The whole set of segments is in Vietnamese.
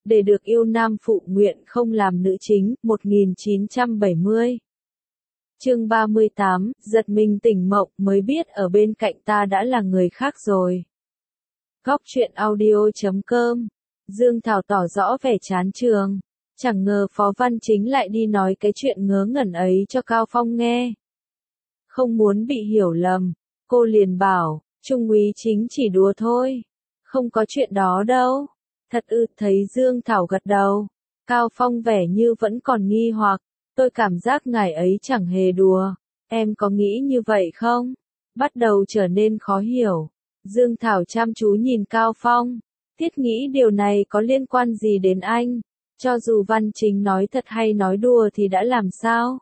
để được yêu nam phụ nguyện không làm nữ chính, 1970. Chương 38, giật mình tỉnh mộng mới biết ở bên cạnh ta đã là người khác rồi. Góc truyện audio.com. Dương Thảo tỏ rõ vẻ chán trường. Chẳng ngờ Phó Văn Chính lại đi nói cái chuyện ngớ ngẩn ấy cho Cao Phong nghe. Không muốn bị hiểu lầm, cô liền bảo, Trung úy Chính chỉ đùa thôi. Không có chuyện đó đâu. Thật ư? Thấy Dương Thảo gật đầu. Cao Phong vẻ như vẫn còn nghi hoặc. Tôi cảm giác ngài ấy chẳng hề đùa. Em có nghĩ như vậy không? Bắt đầu trở nên khó hiểu. Dương Thảo chăm chú nhìn Cao Phong. Thiết nghĩ điều này có liên quan gì đến anh? Cho dù Văn Chính nói thật hay nói đùa thì đã làm sao?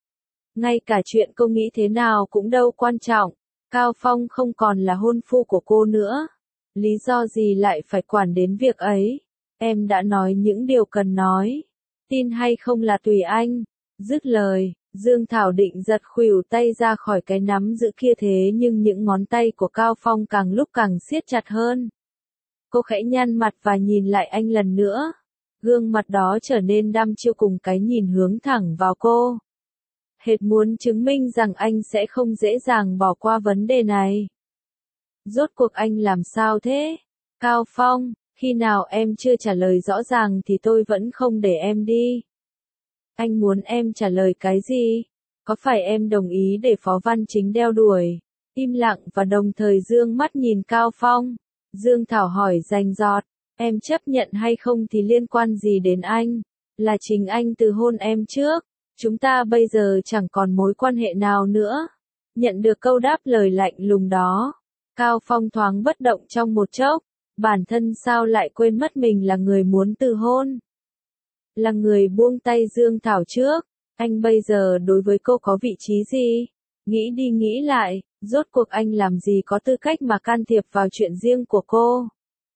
Ngay cả chuyện cô nghĩ thế nào cũng đâu quan trọng. Cao Phong không còn là hôn phu của cô nữa. Lý do gì lại phải quản đến việc ấy? Em đã nói những điều cần nói. Tin hay không là tùy anh. Dứt lời, Dương Thảo định giật khuỷu tay ra khỏi cái nắm giữ kia, thế nhưng những ngón tay của Cao Phong càng lúc càng siết chặt hơn. Cô khẽ nhăn mặt và nhìn lại anh lần nữa. Gương mặt đó trở nên đăm chiêu cùng cái nhìn hướng thẳng vào cô. Hệt muốn chứng minh rằng anh sẽ không dễ dàng bỏ qua vấn đề này. Rốt cuộc anh làm sao thế? Cao Phong, khi nào em chưa trả lời rõ ràng thì tôi vẫn không để em đi. Anh muốn em trả lời cái gì? Có phải em đồng ý để Phó Văn Chính đeo đuổi? Im lặng và đồng thời dương mắt nhìn Cao Phong. Dương Thảo hỏi rành rọt, em chấp nhận hay không thì liên quan gì đến anh? Là chính anh từ hôn em trước. Chúng ta bây giờ chẳng còn mối quan hệ nào nữa. Nhận được câu đáp lời lạnh lùng đó, Cao Phong thoáng bất động trong một chốc. Bản thân sao lại quên mất mình là người muốn từ hôn? Là người buông tay Dương Thảo trước. Anh bây giờ đối với cô có vị trí gì? Nghĩ đi nghĩ lại, rốt cuộc anh làm gì có tư cách mà can thiệp vào chuyện riêng của cô?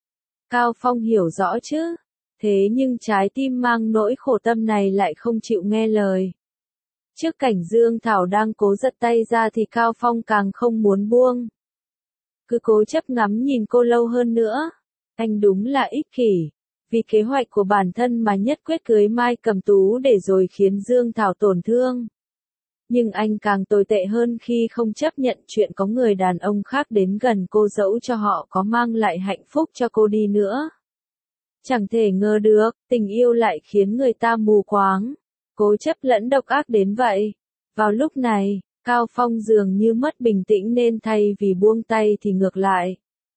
Cao Phong hiểu rõ chứ. Thế nhưng trái tim mang nỗi khổ tâm này lại không chịu nghe lời. Trước cảnh Dương Thảo đang cố giật tay ra thì Cao Phong càng không muốn buông. Cứ cố chấp ngắm nhìn cô lâu hơn nữa. Anh đúng là ích kỷ. Vì kế hoạch của bản thân mà nhất quyết cưới Mai Cẩm Tú để rồi khiến Dương Thảo tổn thương. Nhưng anh càng tồi tệ hơn khi không chấp nhận chuyện có người đàn ông khác đến gần cô dẫu cho họ có mang lại hạnh phúc cho cô đi nữa. Chẳng thể ngờ được, tình yêu lại khiến người ta mù quáng, cố chấp lẫn độc ác đến vậy. Vào lúc này, Cao Phong dường như mất bình tĩnh nên thay vì buông tay thì ngược lại.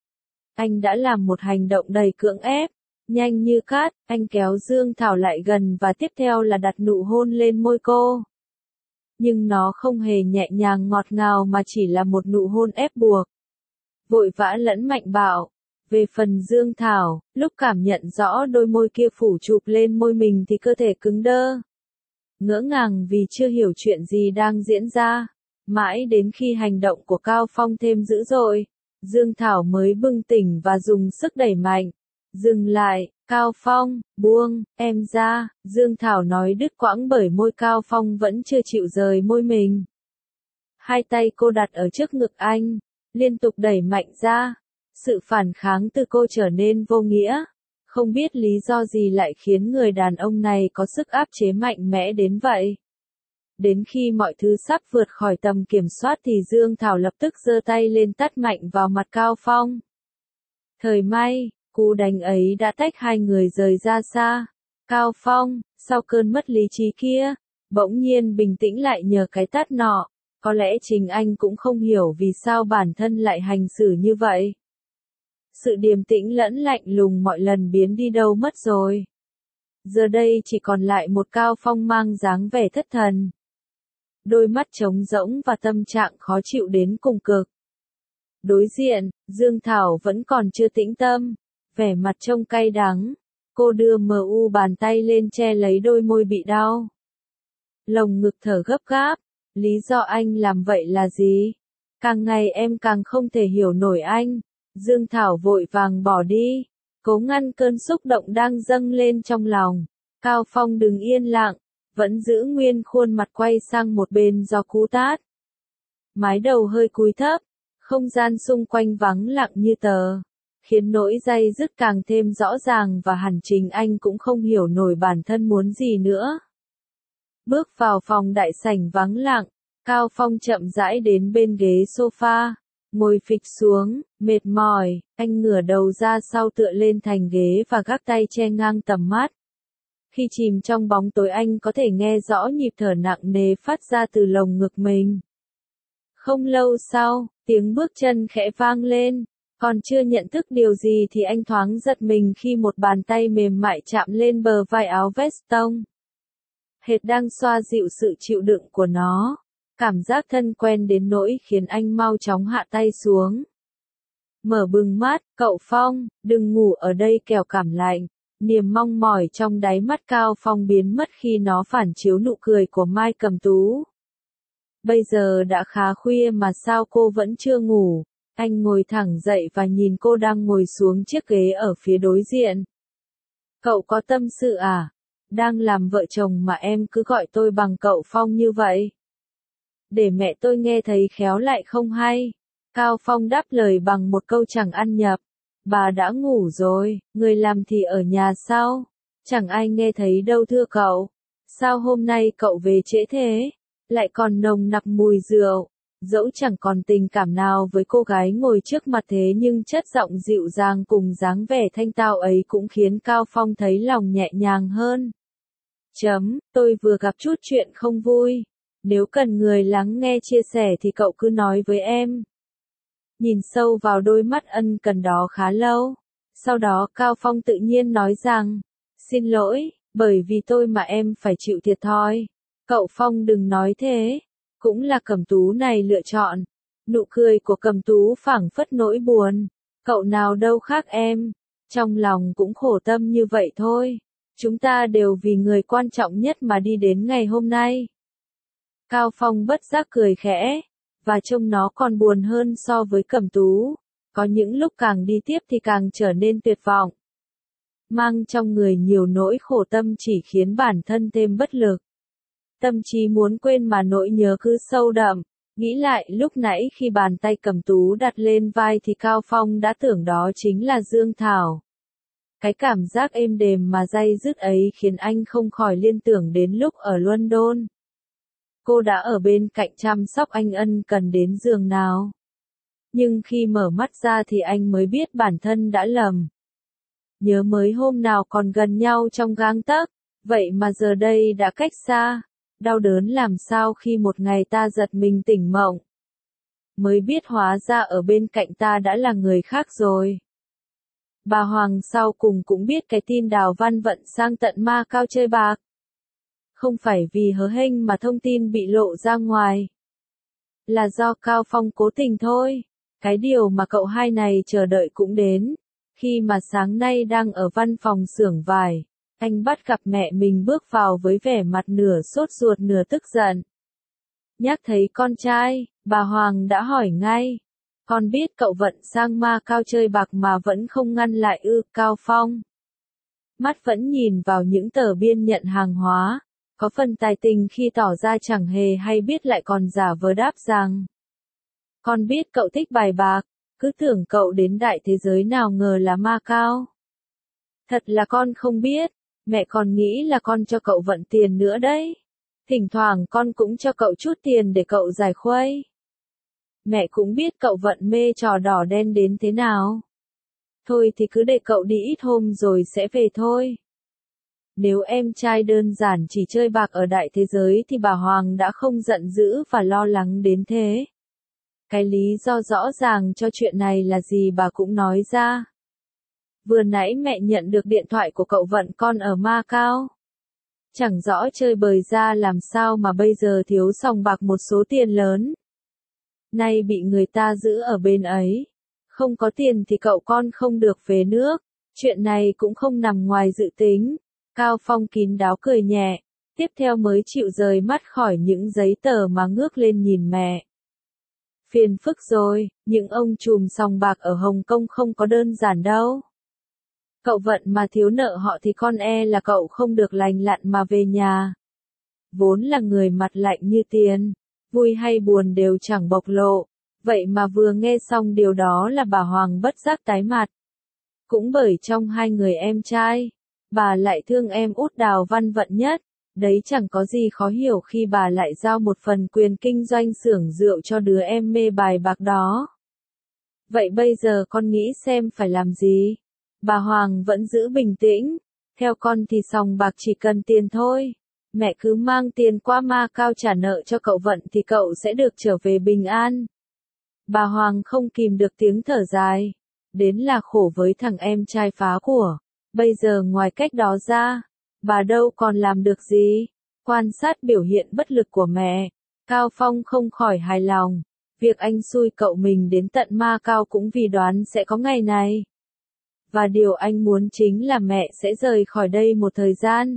Anh đã làm một hành động đầy cưỡng ép. Nhanh như cát, anh kéo Dương Thảo lại gần và tiếp theo là đặt nụ hôn lên môi cô. Nhưng nó không hề nhẹ nhàng ngọt ngào mà chỉ là một nụ hôn ép buộc. Vội vã lẫn mạnh bạo. Về phần Dương Thảo, lúc cảm nhận rõ đôi môi kia phủ chụp lên môi mình thì cơ thể cứng đơ. Ngỡ ngàng vì chưa hiểu chuyện gì đang diễn ra. Mãi đến khi hành động của Cao Phong thêm dữ dội, Dương Thảo mới bừng tỉnh và dùng sức đẩy mạnh. Dừng lại, Cao Phong, buông, em ra, Dương Thảo nói đứt quãng bởi môi Cao Phong vẫn chưa chịu rời môi mình. Hai tay cô đặt ở trước ngực anh, liên tục đẩy mạnh ra. Sự phản kháng từ cô trở nên vô nghĩa. Không biết lý do gì lại khiến người đàn ông này có sức áp chế mạnh mẽ đến vậy. Đến khi mọi thứ sắp vượt khỏi tầm kiểm soát thì Dương Thảo lập tức giơ tay lên tát mạnh vào mặt Cao Phong. Thời may, cú đánh ấy đã tách hai người rời ra xa. Cao Phong, sau cơn mất lý trí kia, bỗng nhiên bình tĩnh lại nhờ cái tát nọ. Có lẽ chính anh cũng không hiểu vì sao bản thân lại hành xử như vậy. Sự điềm tĩnh lẫn lạnh lùng mọi lần biến đi đâu mất rồi. Giờ đây chỉ còn lại một Cao Phong mang dáng vẻ thất thần. Đôi mắt trống rỗng và tâm trạng khó chịu đến cùng cực. Đối diện, Dương Thảo vẫn còn chưa tĩnh tâm, vẻ mặt trông cay đắng. Cô đưa bàn tay lên che lấy đôi môi bị đau. Lồng ngực thở gấp gáp. Lý do anh làm vậy là gì? Càng ngày em càng không thể hiểu nổi anh. Dương Thảo vội vàng bỏ đi, cố ngăn cơn xúc động đang dâng lên trong lòng. Cao Phong đứng yên lặng, vẫn giữ nguyên khuôn mặt quay sang một bên do cú tát. Mái đầu hơi cúi thấp, không gian xung quanh vắng lặng như tờ. khiến nỗi day dứt càng thêm rõ ràng và hẳn chính anh cũng không hiểu nổi bản thân muốn gì nữa. Bước vào phòng đại sảnh vắng lặng, Cao Phong chậm rãi đến bên ghế sofa, ngồi phịch xuống, mệt mỏi, anh ngửa đầu ra sau tựa lên thành ghế và gác tay che ngang tầm mắt. Khi chìm trong bóng tối anh có thể nghe rõ nhịp thở nặng nề phát ra từ lồng ngực mình. Không lâu sau, tiếng bước chân khẽ vang lên, còn chưa nhận thức điều gì thì anh thoáng giật mình khi một bàn tay mềm mại chạm lên bờ vai áo vest tông. Hệt đang xoa dịu sự chịu đựng của nó. Cảm giác thân quen đến nỗi khiến anh mau chóng hạ tay xuống. Mở bừng mắt, cậu Phong, đừng ngủ ở đây kẻo cảm lạnh. Niềm mong mỏi trong đáy mắt Cao Phong biến mất khi nó phản chiếu nụ cười của Mai Cẩm Tú. Bây giờ đã khá khuya mà sao cô vẫn chưa ngủ? Anh ngồi thẳng dậy và nhìn cô đang ngồi xuống chiếc ghế ở phía đối diện. Cậu có tâm sự à? Đang làm vợ chồng mà em cứ gọi tôi bằng cậu Phong như vậy. Để mẹ tôi nghe thấy khéo lại không hay. Cao Phong đáp lời bằng một câu chẳng ăn nhập. Bà đã ngủ rồi, người làm thì ở nhà sao? Chẳng ai nghe thấy đâu thưa cậu. Sao hôm nay cậu về trễ thế? Lại còn nồng nặc mùi rượu. Dẫu chẳng còn tình cảm nào với cô gái ngồi trước mặt thế nhưng chất giọng dịu dàng cùng dáng vẻ thanh tao ấy cũng khiến Cao Phong thấy lòng nhẹ nhàng hơn. Tôi vừa gặp chút chuyện không vui. Nếu cần người lắng nghe chia sẻ thì cậu cứ nói với em. Nhìn sâu vào đôi mắt ân cần đó khá lâu. Sau đó Cao Phong tự nhiên nói rằng, xin lỗi, bởi vì tôi mà em phải chịu thiệt thòi. Cậu Phong đừng nói thế. Cũng là Cẩm Tú này lựa chọn. Nụ cười của Cẩm Tú phảng phất nỗi buồn. Cậu nào đâu khác em. Trong lòng cũng khổ tâm như vậy thôi. Chúng ta đều vì người quan trọng nhất mà đi đến ngày hôm nay. Cao Phong bất giác cười khẽ, và trông nó còn buồn hơn so với Cẩm Tú. Có những lúc càng đi tiếp thì càng trở nên tuyệt vọng. Mang trong người nhiều nỗi khổ tâm chỉ khiến bản thân thêm bất lực. Tâm trí muốn quên mà nỗi nhớ cứ sâu đậm. Nghĩ lại lúc nãy khi bàn tay Cẩm Tú đặt lên vai thì Cao Phong đã tưởng đó chính là Dương Thảo. Cái cảm giác êm đềm mà day dứt ấy khiến anh không khỏi liên tưởng đến lúc ở London. Cô đã ở bên cạnh chăm sóc anh ân cần đến giường nào. Nhưng khi mở mắt ra thì anh mới biết bản thân đã lầm. Nhớ mới hôm nào còn gần nhau trong gang tấc, vậy mà giờ đây đã cách xa. Đau đớn làm sao khi một ngày ta giật mình tỉnh mộng. Mới biết hóa ra ở bên cạnh ta đã là người khác rồi. Bà Hoàng sau cùng cũng biết cái tin Đào Văn Vận sang tận Macau chơi bạc. Không phải vì hớ hênh mà thông tin bị lộ ra ngoài. Là do Cao Phong cố tình thôi. Cái điều mà cậu hai này chờ đợi cũng đến. Khi mà sáng nay đang ở văn phòng xưởng vải, anh bắt gặp mẹ mình bước vào với vẻ mặt nửa sốt ruột nửa tức giận. Nhắc thấy con trai, bà Hoàng đã hỏi ngay. Con biết cậu Vận sang Macau chơi bạc mà vẫn không ngăn lại ư? Cao Phong mắt vẫn nhìn vào những tờ biên nhận hàng hóa. Có phần tài tình khi tỏ ra chẳng hề hay biết lại còn giả vờ đáp rằng. Con biết cậu thích bài bạc, cứ tưởng cậu đến đại thế giới nào ngờ là Macau. Thật là con không biết, mẹ còn nghĩ là con cho cậu Vận tiền nữa đấy. Thỉnh thoảng con cũng cho cậu chút tiền để cậu giải khuây. Mẹ cũng biết cậu Vận mê trò đỏ đen đến thế nào. Thôi thì cứ để cậu đi ít hôm rồi sẽ về thôi. Nếu em trai đơn giản chỉ chơi bạc ở đại thế giới thì bà Hoàng đã không giận dữ và lo lắng đến thế. Cái lý do rõ ràng cho chuyện này là gì bà cũng nói ra. Vừa nãy mẹ nhận được điện thoại của cậu Vận con ở Macau. Chẳng rõ chơi bời ra làm sao mà bây giờ thiếu sòng bạc một số tiền lớn. Nay bị người ta giữ ở bên ấy. Không có tiền thì cậu con không được về nước. Chuyện này cũng không nằm ngoài dự tính. Cao Phong kín đáo cười nhẹ. Tiếp theo mới chịu rời mắt khỏi những giấy tờ mà ngước lên nhìn mẹ. Phiền phức rồi, những ông trùm sòng bạc ở Hồng Kông không có đơn giản đâu. Cậu Vận mà thiếu nợ họ thì con là cậu không được lành lặn mà về nhà. Vốn là người mặt lạnh như tiền, vui hay buồn đều chẳng bộc lộ. Vậy mà vừa nghe xong điều đó là bà Hoàng bất giác tái mặt. Cũng bởi trong hai người em trai, bà lại thương em út Đào Văn Vận nhất, đấy chẳng có gì khó hiểu khi bà lại giao một phần quyền kinh doanh xưởng rượu cho đứa em mê bài bạc đó. Vậy bây giờ con nghĩ xem phải làm gì? Bà Hoàng vẫn giữ bình tĩnh. Theo con thì sòng bạc chỉ cần tiền thôi. Mẹ cứ mang tiền qua Macau trả nợ cho cậu Vận thì cậu sẽ được trở về bình an. Bà Hoàng không kìm được tiếng thở dài. Đến là khổ với thằng em trai phá của. Bây giờ ngoài cách đó ra, bà đâu còn làm được gì. Quan sát biểu hiện bất lực của mẹ, Cao Phong không khỏi hài lòng. Việc anh xui cậu mình đến tận Macau cũng vì đoán sẽ có ngày này. Và điều anh muốn chính là mẹ sẽ rời khỏi đây một thời gian.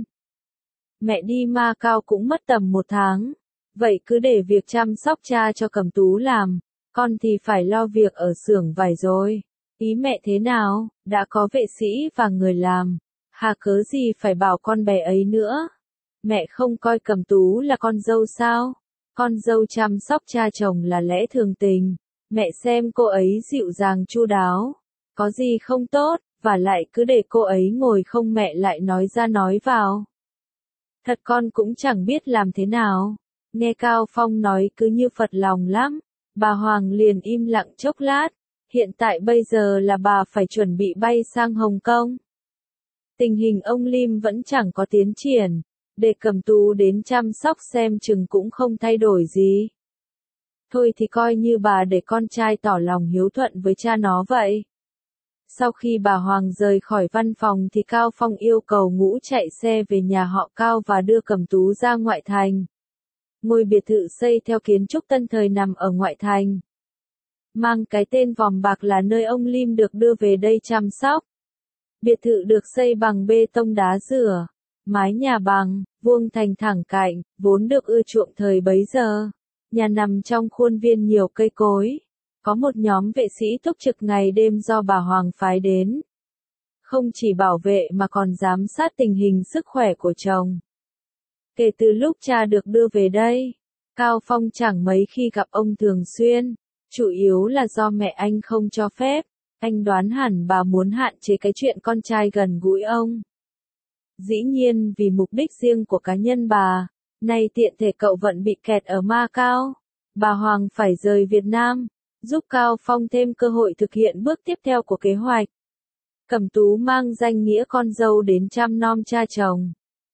Mẹ đi Macau cũng mất tầm 1 tháng. Vậy cứ để việc chăm sóc cha cho Cẩm Tú làm. Con thì phải lo việc ở xưởng vải rồi. Ý mẹ thế nào? Đã có vệ sĩ và người làm. Hà cớ gì phải bảo con bé ấy nữa? Mẹ không coi Cẩm Tú là con dâu sao? Con dâu chăm sóc cha chồng là lẽ thường tình. Mẹ xem cô ấy dịu dàng chu đáo. Có gì không tốt, và lại cứ để cô ấy ngồi không mẹ lại nói ra nói vào. Thật con cũng chẳng biết làm thế nào. Nghe Cao Phong nói cứ như phật lòng lắm. Bà Hoàng liền im lặng chốc lát. Hiện tại bây giờ là bà phải chuẩn bị bay sang Hồng Kông. Tình hình ông Lim vẫn chẳng có tiến triển. Để Cẩm Tú đến chăm sóc xem chừng cũng không thay đổi gì. Thôi thì coi như bà để con trai tỏ lòng hiếu thuận với cha nó vậy. Sau khi bà Hoàng rời khỏi văn phòng thì Cao Phong yêu cầu Ngũ chạy xe về nhà họ Cao và đưa Cẩm Tú ra ngoại thành. Ngôi biệt thự xây theo kiến trúc tân thời nằm ở ngoại thành. Mang cái tên Vòm Bạc là nơi ông Lim được đưa về đây chăm sóc. Biệt thự được xây bằng bê tông đá rửa, mái nhà bằng, vuông thành thẳng cạnh, vốn được ưa chuộng thời bấy giờ. Nhà nằm trong khuôn viên nhiều cây cối. Có một nhóm vệ sĩ túc trực ngày đêm do bà Hoàng phái đến. Không chỉ bảo vệ mà còn giám sát tình hình sức khỏe của chồng. Kể từ lúc cha được đưa về đây, Cao Phong chẳng mấy khi gặp ông thường xuyên. Chủ yếu là do mẹ anh không cho phép. Anh đoán hẳn bà muốn hạn chế cái chuyện con trai gần gũi ông. Dĩ nhiên vì mục đích riêng của cá nhân bà, nay tiện thể cậu Vận bị kẹt ở Macau, bà Hoàng phải rời Việt Nam, giúp Cao Phong thêm cơ hội thực hiện bước tiếp theo của kế hoạch. Cẩm Tú mang danh nghĩa con dâu đến chăm nom cha chồng.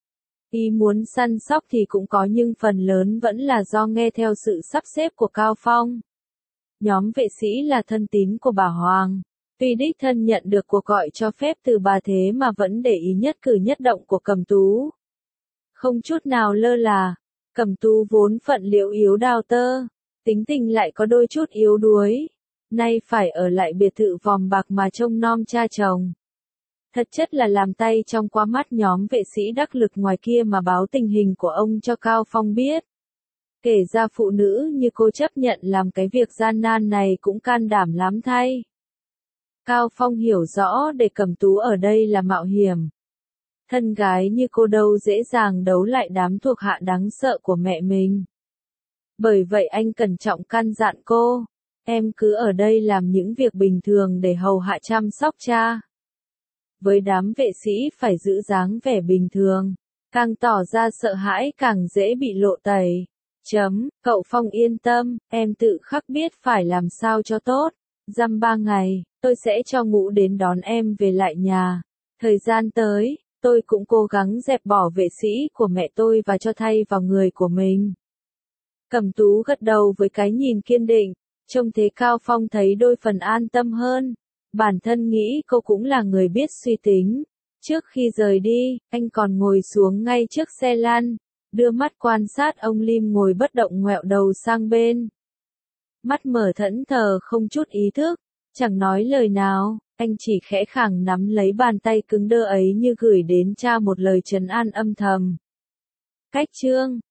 Ý muốn săn sóc thì cũng có nhưng phần lớn vẫn là do nghe theo sự sắp xếp của Cao Phong. Nhóm vệ sĩ là thân tín của bà Hoàng. Tuy đích thân nhận được cuộc gọi cho phép từ bà thế mà vẫn để ý nhất cử nhất động của Cẩm Tú. Không chút nào lơ là, Cẩm Tú vốn phận liễu yếu đào tơ, tính tình lại có đôi chút yếu đuối. Nay phải ở lại biệt thự Vòm Bạc mà trông nom cha chồng. Thật chất là làm tay trong qua mắt nhóm vệ sĩ đắc lực ngoài kia mà báo tình hình của ông cho Cao Phong biết. Kể ra phụ nữ như cô chấp nhận làm cái việc gian nan này cũng can đảm lắm thay. Cao Phong hiểu rõ để Cẩm Tú ở đây là mạo hiểm. Thân gái như cô đâu dễ dàng đấu lại đám thuộc hạ đáng sợ của mẹ mình. Bởi vậy anh cẩn trọng căn dặn cô, em cứ ở đây làm những việc bình thường để hầu hạ chăm sóc cha. Với đám vệ sĩ phải giữ dáng vẻ bình thường, càng tỏ ra sợ hãi càng dễ bị lộ tẩy. Cậu Phong yên tâm, em tự khắc biết phải làm sao cho tốt. Dăm 3 ngày, tôi sẽ cho Ngũ đến đón em về lại nhà. Thời gian tới, tôi cũng cố gắng dẹp bỏ vệ sĩ của mẹ tôi và cho thay vào người của mình. Cẩm Tú gật đầu với cái nhìn kiên định, trông thế Cao Phong thấy đôi phần an tâm hơn. Bản thân nghĩ cô cũng là người biết suy tính. Trước khi rời đi, anh còn ngồi xuống ngay trước xe lăn, đưa mắt quan sát ông Lim ngồi bất động ngoẹo đầu sang bên. Mắt mở thẫn thờ không chút ý thức, chẳng nói lời nào, anh chỉ khẽ khàng nắm lấy bàn tay cứng đơ ấy như gửi đến cha một lời trấn an âm thầm. Cách chương